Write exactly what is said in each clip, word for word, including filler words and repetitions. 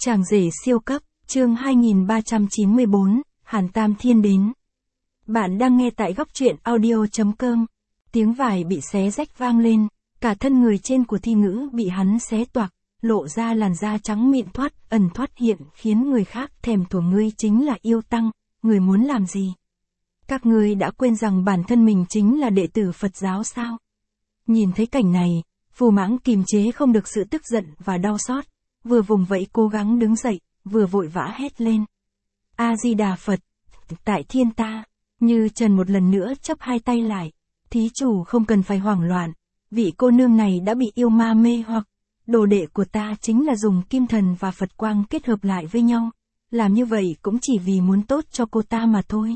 Chàng rể siêu cấp, chương hai nghìn ba trăm chín mươi bốn, Hàn Tam Thiên đến. Bạn đang nghe tại góc truyện audio chấm com. Tiếng vải bị xé rách vang lên, cả thân người trên của Thi Ngữ bị hắn xé toạc, lộ ra làn da trắng mịn thoát, ẩn thoát hiện, khiến người khác thèm thuồng. Ngươi chính là yêu tăng, người muốn làm gì? Các ngươi đã quên rằng bản thân mình chính là đệ tử Phật giáo sao? Nhìn thấy cảnh này, Phù Mãng kìm chế không được sự tức giận và đau xót, vừa vùng vẫy cố gắng đứng dậy, vừa vội vã hét lên. A-di-đà Phật, tại thiên ta, Như Trần một lần nữa chắp hai tay lại. Thí chủ không cần phải hoảng loạn, vị cô nương này đã bị yêu ma mê hoặc. Đồ đệ của ta chính là dùng kim thần và Phật quang kết hợp lại với nhau, làm như vậy cũng chỉ vì muốn tốt cho cô ta mà thôi.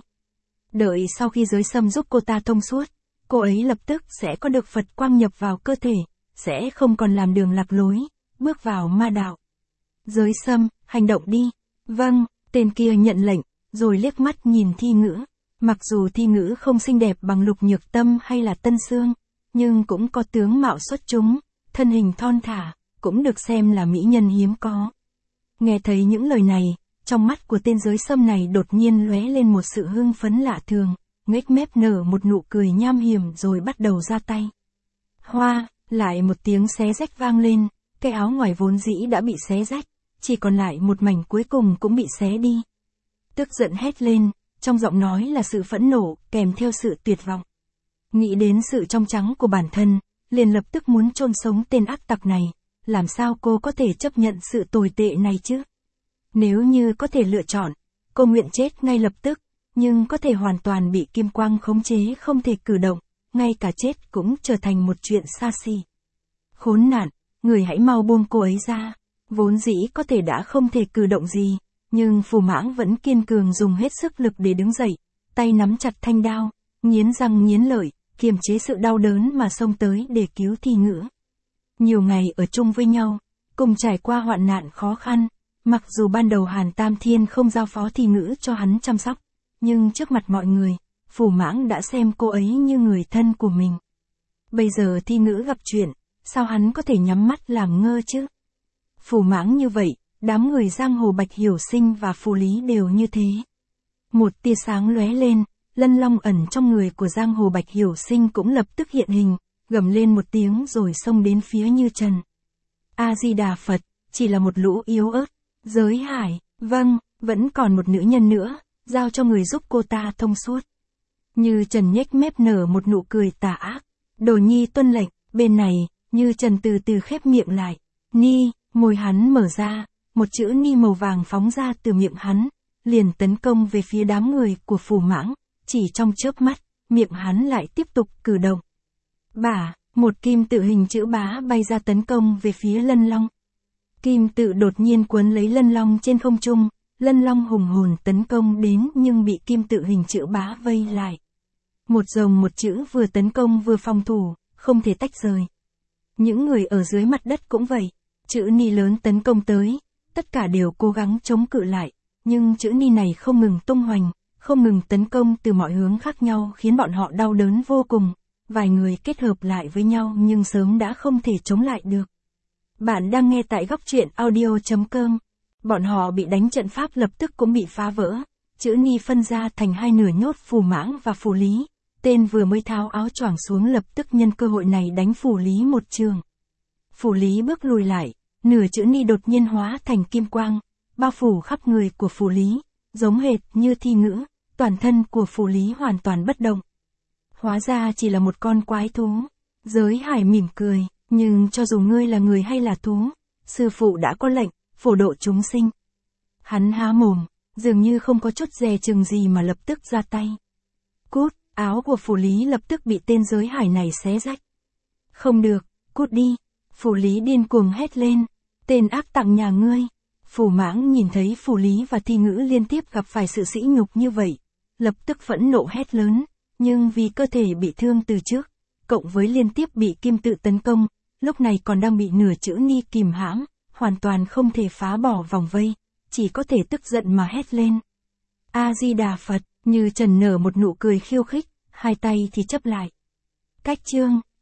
Đợi sau khi giới sâm giúp cô ta thông suốt, cô ấy lập tức sẽ có được Phật quang nhập vào cơ thể, sẽ không còn làm đường lạc lối, bước vào ma đạo. Giới sâm, hành động đi. Vâng, tên kia nhận lệnh, rồi liếc mắt nhìn Thi Ngữ. Mặc dù Thi Ngữ không xinh đẹp bằng Lục Nhược Tâm hay là Tân Sương, nhưng cũng có tướng mạo xuất chúng, thân hình thon thả, cũng được xem là mỹ nhân hiếm có. Nghe thấy những lời này, trong mắt của tên giới sâm này đột nhiên lóe lên một sự hưng phấn lạ thường, nhếch mép nở một nụ cười nham hiểm rồi bắt đầu ra tay. Hoa, lại một tiếng xé rách vang lên, cái áo ngoài vốn dĩ đã bị xé rách, chỉ còn lại một mảnh cuối cùng cũng bị xé đi. Tức giận hét lên, trong giọng nói là sự phẫn nộ, kèm theo sự tuyệt vọng. Nghĩ đến sự trong trắng của bản thân, liền lập tức muốn chôn sống tên ác tặc này, làm sao cô có thể chấp nhận sự tồi tệ này chứ? Nếu như có thể lựa chọn, cô nguyện chết ngay lập tức, nhưng có thể hoàn toàn bị kim quang khống chế không thể cử động, ngay cả chết cũng trở thành một chuyện xa xỉ. Khốn nạn, người hãy mau buông cô ấy ra. Vốn dĩ có thể đã không thể cử động gì, nhưng Phù Mãng vẫn kiên cường dùng hết sức lực để đứng dậy, tay nắm chặt thanh đao, nghiến răng nghiến lợi, kiềm chế sự đau đớn mà xông tới để cứu Thi Ngữ. Nhiều ngày ở chung với nhau, cùng trải qua hoạn nạn khó khăn, mặc dù ban đầu Hàn Tam Thiên không giao phó Thi Ngữ cho hắn chăm sóc, nhưng trước mặt mọi người, Phù Mãng đã xem cô ấy như người thân của mình. Bây giờ Thi Ngữ gặp chuyện, sao hắn có thể nhắm mắt làm ngơ chứ? Phù Mãng như vậy, đám người giang hồ Bạch Hiểu Sinh và Phù Lý đều như thế. Một tia sáng lóe lên, lân long ẩn trong người của giang hồ Bạch Hiểu Sinh cũng lập tức hiện hình, gầm lên một tiếng rồi xông đến phía Như Trần. A-di-đà Phật, chỉ là một lũ yếu ớt. Giới Hải, vâng, vẫn còn một nữ nhân nữa, giao cho người giúp cô ta thông suốt. Như Trần nhếch mép nở một nụ cười tà ác. Đồ nhi tuân lệnh. Bên này, Như Trần từ từ khép miệng lại. Ni, môi hắn mở ra, một chữ ni màu vàng phóng ra từ miệng hắn, liền tấn công về phía đám người của Phù Mãng. Chỉ trong chớp mắt, miệng hắn lại tiếp tục cử động. Bả, một kim tự hình chữ bá bay ra tấn công về phía Lân Long. Kim tự đột nhiên quấn lấy Lân Long trên không trung, Lân Long hùng hồn tấn công đến nhưng bị kim tự hình chữ bá vây lại. Một rồng một chữ vừa tấn công vừa phòng thủ, không thể tách rời. Những người ở dưới mặt đất cũng vậy, chữ ni lớn tấn công tới, tất cả đều cố gắng chống cự lại, nhưng chữ ni này không ngừng tung hoành, không ngừng tấn công từ mọi hướng khác nhau khiến bọn họ đau đớn vô cùng. Vài người kết hợp lại với nhau nhưng sớm đã không thể chống lại được. Bạn đang nghe tại góc truyện audio chấm com. Bọn họ bị đánh trận pháp lập tức cũng bị phá vỡ. Chữ ni phân ra thành hai nửa nhốt Phù Mãng và Phù Lý. Tên vừa mới tháo áo choàng xuống lập tức nhân cơ hội này đánh Phù Lý một trường. Phù Lý bước lùi lại, nửa chữ ni đột nhiên hóa thành kim quang, bao phủ khắp người của Phù Lý, giống hệt như Thi Ngữ, toàn thân của Phù Lý hoàn toàn bất động. Hóa ra chỉ là một con quái thú. Giới Hải mỉm cười, nhưng cho dù ngươi là người hay là thú, sư phụ đã có lệnh, phổ độ chúng sinh. Hắn há mồm, dường như không có chút dè chừng gì mà lập tức ra tay. Cút, áo của Phù Lý lập tức bị tên Giới Hải này xé rách. Không được, cút đi. Phù Lý điên cuồng hét lên, tên ác tặc nhà ngươi. Phù Mãng nhìn thấy Phù Lý và Thi Ngữ liên tiếp gặp phải sự sỉ nhục như vậy, lập tức phẫn nộ hét lớn. Nhưng vì cơ thể bị thương từ trước, cộng với liên tiếp bị kim tự tấn công, lúc này còn đang bị nửa chữ ni kìm hãm, hoàn toàn không thể phá bỏ vòng vây, chỉ có thể tức giận mà hét lên. A-di-đà Phật, Như Trần nở một nụ cười khiêu khích, hai tay thì chấp lại. Cách chương,